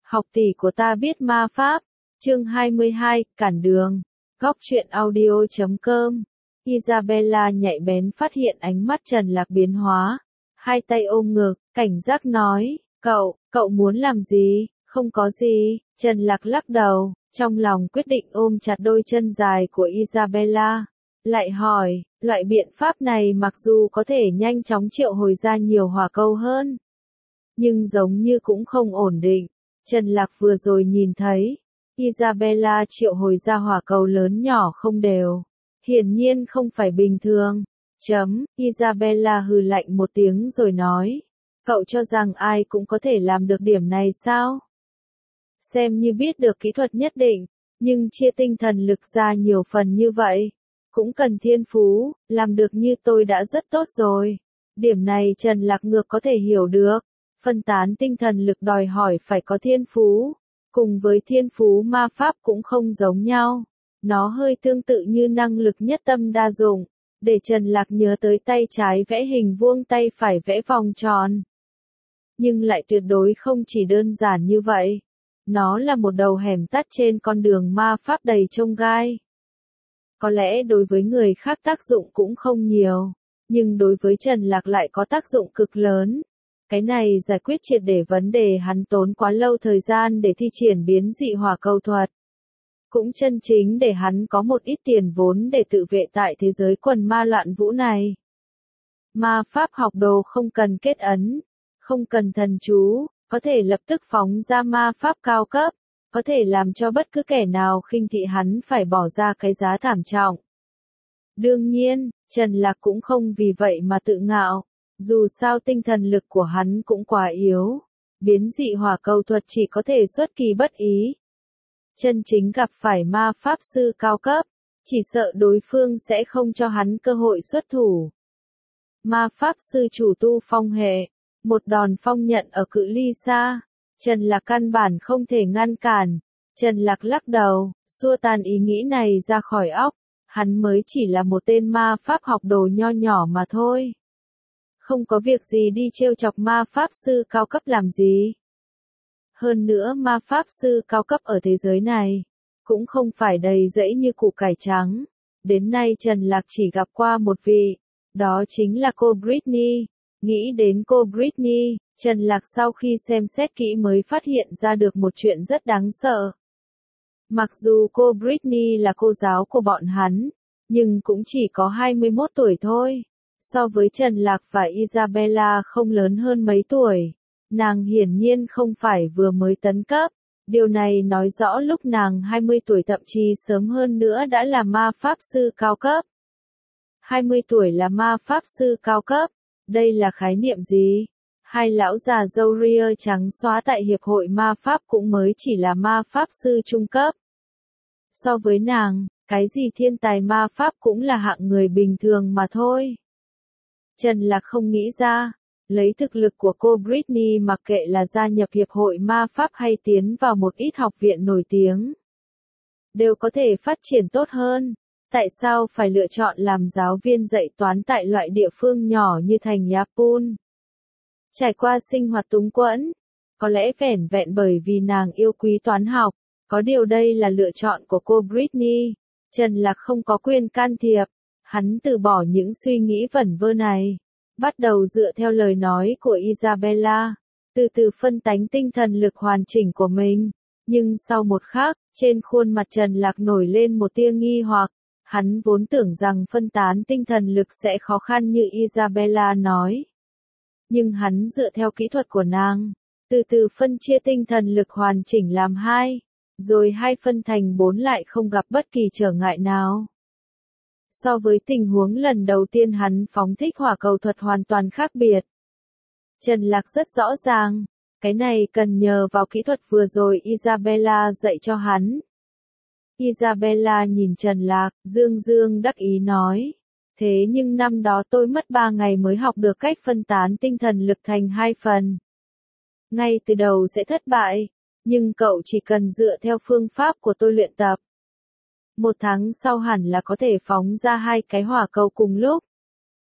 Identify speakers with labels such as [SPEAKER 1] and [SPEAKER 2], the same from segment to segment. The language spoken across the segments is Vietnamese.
[SPEAKER 1] Học tỷ của ta biết ma pháp. Chương 22, cản đường. Góc truyện audio.com. Isabella nhạy bén phát hiện ánh mắt Trần Lạc biến hóa. Hai tay ôm ngực, cảnh giác nói, cậu muốn làm gì? Không có gì. Trần Lạc lắc đầu, trong lòng quyết định ôm chặt đôi chân dài của Isabella. Lại hỏi, loại biện pháp này mặc dù có thể nhanh chóng triệu hồi ra nhiều hỏa cầu hơn, nhưng giống như cũng không ổn định. Trần Lạc vừa rồi nhìn thấy, Isabella triệu hồi ra hỏa cầu lớn nhỏ không đều. Hiển nhiên không phải bình thường. Isabella hừ lạnh một tiếng rồi nói, cậu cho rằng ai cũng có thể làm được điểm này sao? Xem như biết được kỹ thuật nhất định, nhưng chia tinh thần lực ra nhiều phần như vậy, cũng cần thiên phú, làm được như tôi đã rất tốt rồi. Điểm này Trần Lạc ngược có thể hiểu được. Phân tán tinh thần lực đòi hỏi phải có thiên phú, cùng với thiên phú ma pháp cũng không giống nhau. Nó hơi tương tự như năng lực nhất tâm đa dụng, để Trần Lạc nhớ tới tay trái vẽ hình vuông tay phải vẽ vòng tròn. Nhưng lại tuyệt đối không chỉ đơn giản như vậy. Nó là một đầu hẻm tắt trên con đường ma pháp đầy chông gai. Có lẽ đối với người khác tác dụng cũng không nhiều, nhưng đối với Trần Lạc lại có tác dụng cực lớn. Cái này giải quyết triệt để vấn đề hắn tốn quá lâu thời gian để thi triển biến dị hỏa cầu thuật. Cũng chân chính để hắn có một ít tiền vốn để tự vệ tại thế giới quần ma loạn vũ này. Ma pháp học đồ không cần kết ấn, không cần thần chú, có thể lập tức phóng ra ma pháp cao cấp, có thể làm cho bất cứ kẻ nào khinh thị hắn phải bỏ ra cái giá thảm trọng. Đương nhiên, Trần Lạc cũng không vì vậy mà tự ngạo. Dù sao tinh thần lực của hắn cũng quá yếu, biến dị hỏa cầu thuật chỉ có thể xuất kỳ bất ý. Chân chính gặp phải ma pháp sư cao cấp, chỉ sợ đối phương sẽ không cho hắn cơ hội xuất thủ. Ma pháp sư chủ tu phong hệ, một đòn phong nhận ở cự ly xa, Trần Lạc căn bản không thể ngăn cản. Trần Lạc lắc đầu, xua tan ý nghĩ này ra khỏi óc, hắn mới chỉ là một tên ma pháp học đồ nho nhỏ mà thôi. Không có việc gì đi trêu chọc ma pháp sư cao cấp làm gì. Hơn nữa ma pháp sư cao cấp ở thế giới này, cũng không phải đầy rẫy như củ cải trắng. Đến nay Trần Lạc chỉ gặp qua một vị, đó chính là cô Britney. Nghĩ đến cô Britney, Trần Lạc sau khi xem xét kỹ mới phát hiện ra được một chuyện rất đáng sợ. Mặc dù cô Britney là cô giáo của bọn hắn, nhưng cũng chỉ có 21 tuổi thôi. So với Trần Lạc và Isabella không lớn hơn mấy tuổi, nàng hiển nhiên không phải vừa mới tấn cấp. Điều này nói rõ lúc nàng 20 tuổi thậm chí sớm hơn nữa đã là ma pháp sư cao cấp. 20 tuổi là ma pháp sư cao cấp, đây là khái niệm gì? Hai lão già râu ria trắng xóa tại Hiệp hội Ma Pháp cũng mới chỉ là ma pháp sư trung cấp. So với nàng, cái gì thiên tài ma pháp cũng là hạng người bình thường mà thôi. Trần Lạc không nghĩ ra, lấy thực lực của cô Britney mặc kệ là gia nhập Hiệp hội Ma Pháp hay tiến vào một ít học viện nổi tiếng, đều có thể phát triển tốt hơn. Tại sao phải lựa chọn làm giáo viên dạy toán tại loại địa phương nhỏ như thành Yapun? Trải qua sinh hoạt túng quẫn, có lẽ vẻn vẹn bởi vì nàng yêu quý toán học, có điều đây là lựa chọn của cô Britney. Trần Lạc không có quyền can thiệp, hắn từ bỏ những suy nghĩ vẩn vơ này, bắt đầu dựa theo lời nói của Isabella, từ từ phân tánh tinh thần lực hoàn chỉnh của mình. Nhưng sau một khắc, trên khuôn mặt Trần Lạc nổi lên một tia nghi hoặc, hắn vốn tưởng rằng phân tán tinh thần lực sẽ khó khăn như Isabella nói. Nhưng hắn dựa theo kỹ thuật của nàng, từ từ phân chia tinh thần lực hoàn chỉnh làm 2, rồi 2 phân thành 4 lại không gặp bất kỳ trở ngại nào. So với tình huống lần đầu tiên hắn phóng thích hỏa cầu thuật hoàn toàn khác biệt. Trần Lạc rất rõ ràng, cái này cần nhờ vào kỹ thuật vừa rồi Isabella dạy cho hắn. Isabella nhìn Trần Lạc, dương đắc ý nói. Thế nhưng năm đó tôi mất 3 ngày mới học được cách phân tán tinh thần lực thành 2 phần. Ngay từ đầu sẽ thất bại, nhưng cậu chỉ cần dựa theo phương pháp của tôi luyện tập. 1 tháng sau hẳn là có thể phóng ra 2 cái hỏa cầu cùng lúc.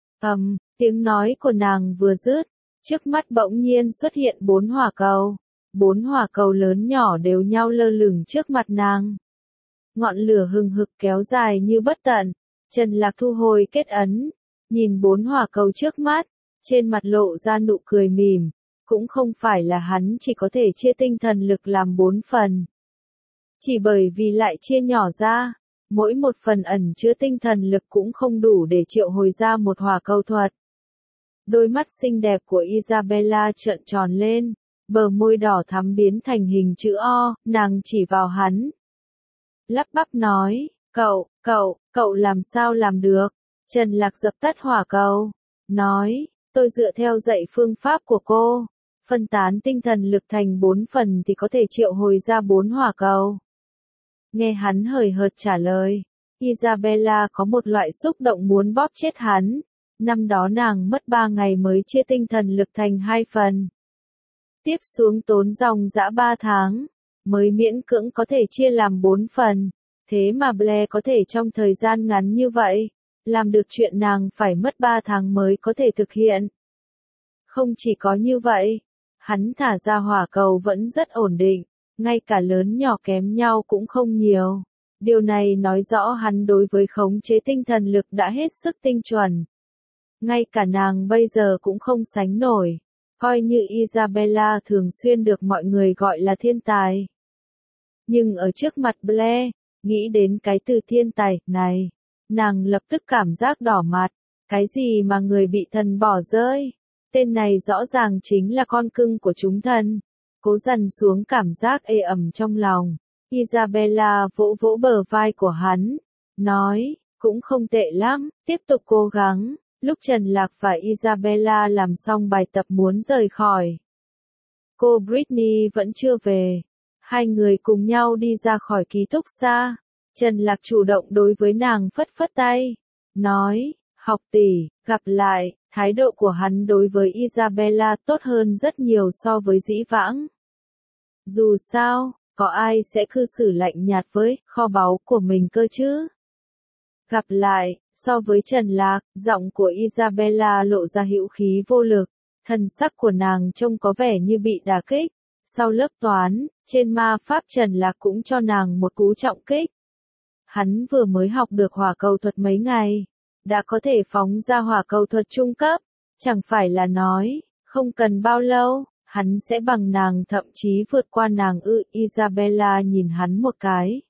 [SPEAKER 1] Tiếng nói của nàng vừa dứt, trước mắt bỗng nhiên xuất hiện 4 hỏa cầu. 4 hỏa cầu lớn nhỏ đều nhau lơ lửng trước mặt nàng. Ngọn lửa hừng hực kéo dài như bất tận. Trần Lạc thu hồi kết ấn, nhìn 4 hỏa cầu trước mắt, trên mặt lộ ra nụ cười mỉm, cũng không phải là hắn chỉ có thể chia tinh thần lực làm 4 phần. Chỉ bởi vì lại chia nhỏ ra, mỗi một phần ẩn chứa tinh thần lực cũng không đủ để triệu hồi ra một hỏa cầu thuật. Đôi mắt xinh đẹp của Isabella trợn tròn lên, bờ môi đỏ thắm biến thành hình chữ O, nàng chỉ vào hắn. Lắp bắp nói, cậu làm sao làm được? Trần Lạc dập tắt hỏa cầu, nói, tôi dựa theo dạy phương pháp của cô, phân tán tinh thần lực thành 4 phần thì có thể triệu hồi ra 4 hỏa cầu. Nghe hắn hời hợt trả lời, Isabella có một loại xúc động muốn bóp chết hắn. Năm đó nàng mất 3 ngày mới chia tinh thần lực thành 2 phần. Tiếp xuống tốn dòng dã 3 tháng, mới miễn cưỡng có thể chia làm 4 phần. Thế mà Blair có thể trong thời gian ngắn như vậy, làm được chuyện nàng phải mất 3 tháng mới có thể thực hiện. Không chỉ có như vậy, hắn thả ra hỏa cầu vẫn rất ổn định, ngay cả lớn nhỏ kém nhau cũng không nhiều. Điều này nói rõ hắn đối với khống chế tinh thần lực đã hết sức tinh chuẩn. Ngay cả nàng bây giờ cũng không sánh nổi, coi như Isabella thường xuyên được mọi người gọi là thiên tài. Nhưng ở trước mặt Blair, nghĩ đến cái từ thiên tài này, nàng lập tức cảm giác đỏ mặt. Cái gì mà người bị thần bỏ rơi? Tên này rõ ràng chính là con cưng của chúng thần. Cố dằn xuống cảm giác ê ẩm trong lòng, Isabella vỗ vỗ bờ vai của hắn, nói, cũng không tệ lắm, tiếp tục cố gắng. Lúc Trần Lạc và Isabella làm xong bài tập muốn rời khỏi, cô Britney vẫn chưa về. Hai người cùng nhau đi ra khỏi ký túc xá. Trần Lạc chủ động đối với nàng phất phất tay, nói, học tỷ, gặp lại. Thái độ của hắn đối với Isabella tốt hơn rất nhiều so với dĩ vãng. Dù sao, có ai sẽ cư xử lạnh nhạt với kho báu của mình cơ chứ? Gặp lại, so với Trần Lạc, giọng của Isabella lộ ra hữu khí vô lực, thần sắc của nàng trông có vẻ như bị đả kích. Sau lớp toán, trên ma pháp Trần Lạc cũng cho nàng một cú trọng kích. Hắn vừa mới học được hỏa cầu thuật mấy ngày, đã có thể phóng ra hỏa cầu thuật trung cấp, chẳng phải là nói, không cần bao lâu, hắn sẽ bằng nàng thậm chí vượt qua nàng ư. Isabella nhìn hắn một cái,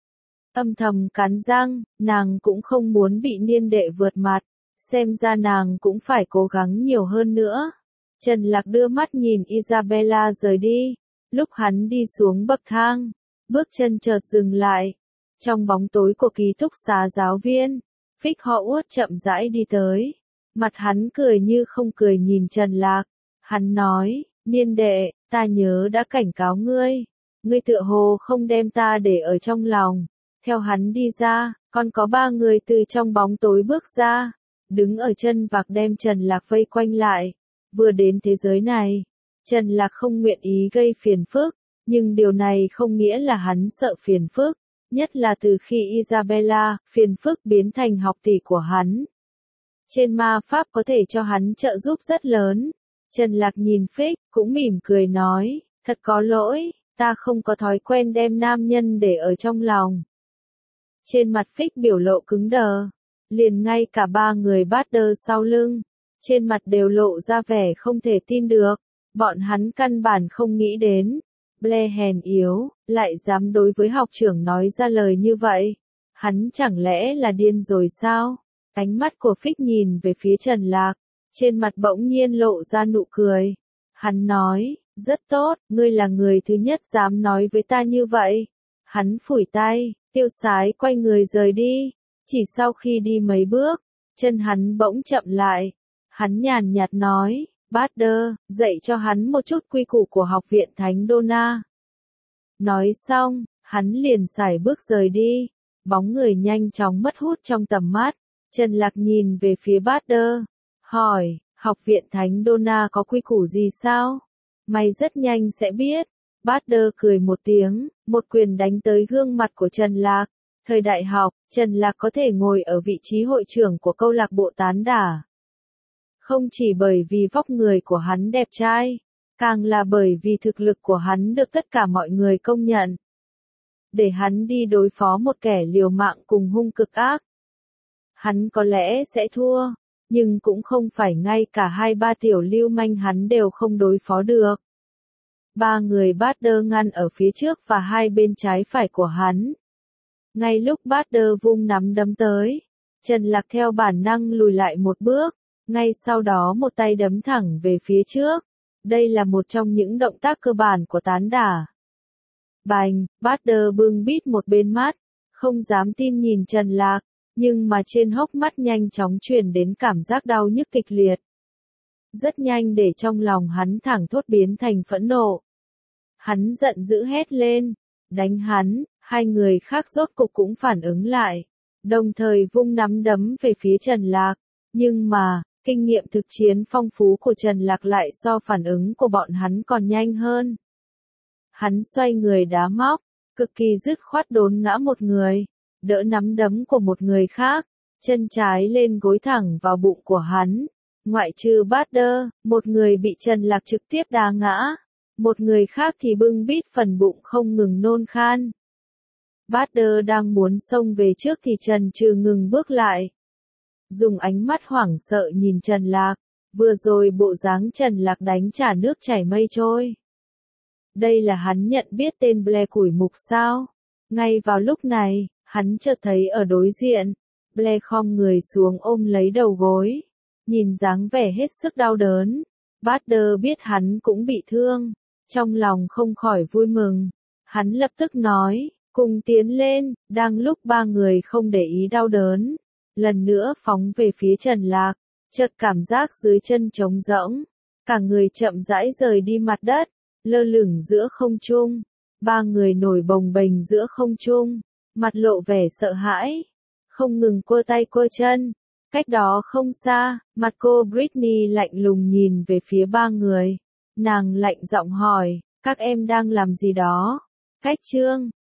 [SPEAKER 1] âm thầm cắn răng, nàng cũng không muốn bị niên đệ vượt mặt, xem ra nàng cũng phải cố gắng nhiều hơn nữa. Trần Lạc đưa mắt nhìn Isabella rời đi, lúc hắn đi xuống bậc thang, bước chân chợt dừng lại. Trong bóng tối của ký túc xá giáo viên, Fitz Howard chậm rãi đi tới, mặt hắn cười như không cười nhìn Trần Lạc. Hắn nói, niên đệ, ta nhớ đã cảnh cáo ngươi, ngươi tựa hồ không đem ta để ở trong lòng. Theo hắn đi ra, còn có 3 người từ trong bóng tối bước ra, đứng ở chân vạc đem Trần Lạc vây quanh lại. Vừa đến thế giới này, Trần Lạc không nguyện ý gây phiền phức, nhưng điều này không nghĩa là hắn sợ phiền phức, nhất là từ khi Isabella, phiền phức biến thành học tỷ của hắn. Trên ma pháp có thể cho hắn trợ giúp rất lớn. Trần Lạc nhìn Fitz, cũng mỉm cười nói, thật có lỗi, ta không có thói quen đem nam nhân để ở trong lòng. Trên mặt Fitz biểu lộ cứng đờ, liền ngay cả 3 người Bader sau lưng, trên mặt đều lộ ra vẻ không thể tin được, bọn hắn căn bản không nghĩ đến. Blair hèn yếu, lại dám đối với học trưởng nói ra lời như vậy. Hắn chẳng lẽ là điên rồi sao? Ánh mắt của Fitz nhìn về phía Trần Lạc, trên mặt bỗng nhiên lộ ra nụ cười. Hắn nói, rất tốt, ngươi là người thứ nhất dám nói với ta như vậy. Hắn phủi tay, tiêu sái quay người rời đi. Chỉ sau khi đi mấy bước, chân hắn bỗng chậm lại. Hắn nhàn nhạt nói, Bader, dạy cho hắn một chút quy củ của học viện Thánh Donna. Nói xong, hắn liền sải bước rời đi. Bóng người nhanh chóng mất hút trong tầm mắt. Trần Lạc nhìn về phía Bader, hỏi, học viện Thánh Donna có quy củ gì sao? Mày rất nhanh sẽ biết. Bader cười một tiếng, một quyền đánh tới gương mặt của Trần Lạc. Thời đại học, Trần Lạc có thể ngồi ở vị trí hội trưởng của câu lạc bộ tán đả. Không chỉ bởi vì vóc người của hắn đẹp trai, Càng là bởi vì thực lực của hắn được tất cả mọi người công nhận. Để hắn đi đối phó một kẻ liều mạng cùng hung cực ác. Hắn có lẽ sẽ thua, nhưng cũng không phải ngay cả 2-3 tiểu lưu manh hắn đều không đối phó được. 3 người Bader ngăn ở phía trước và hai bên trái phải của hắn. Ngay lúc Bader vung nắm đấm tới, Trần Lạc theo bản năng lùi lại một bước, ngay sau đó một tay đấm thẳng về phía trước. Đây là một trong những động tác cơ bản của tán đả. Bành, Bader bưng bít một bên mắt, không dám tin nhìn Trần Lạc, nhưng mà trên hốc mắt nhanh chóng truyền đến cảm giác đau nhức kịch liệt. Rất nhanh để trong lòng hắn thẳng thốt biến thành phẫn nộ. Hắn giận dữ hét lên, đánh hắn, hai người khác rốt cục cũng phản ứng lại, đồng thời vung nắm đấm về phía Trần Lạc, nhưng mà, kinh nghiệm thực chiến phong phú của Trần Lạc lại so phản ứng của bọn hắn còn nhanh hơn. Hắn xoay người đá móc, cực kỳ dứt khoát đốn ngã một người, đỡ nắm đấm của một người khác, chân trái lên gối thẳng vào bụng của hắn. Ngoại trừ Bader, một người bị Trần Lạc trực tiếp đá ngã, một người khác thì bưng bít phần bụng không ngừng nôn khan. Bader đang muốn xông về trước thì Trần Trừ ngừng bước lại. Dùng ánh mắt hoảng sợ nhìn Trần Lạc, vừa rồi bộ dáng Trần Lạc đánh trả nước chảy mây trôi. Đây là hắn nhận biết tên Blair Củi Mục sao? Ngay vào lúc này, hắn chợt thấy ở đối diện, Blair khom người xuống ôm lấy đầu gối, nhìn dáng vẻ hết sức đau đớn. Bader biết hắn cũng bị thương, trong lòng không khỏi vui mừng. Hắn lập tức nói, cùng tiến lên, đang lúc ba người không để ý đau đớn, lần nữa phóng về phía Trần Lạc, chợt cảm giác dưới chân trống rỗng, cả người chậm rãi rời đi mặt đất, lơ lửng giữa không trung. Ba người nổi bồng bềnh giữa không trung, mặt lộ vẻ sợ hãi, không ngừng quơ tay quơ chân. Cách đó không xa, mặt cô Britney lạnh lùng nhìn về phía ba người. Nàng lạnh giọng hỏi, các em đang làm gì đó? Cách chương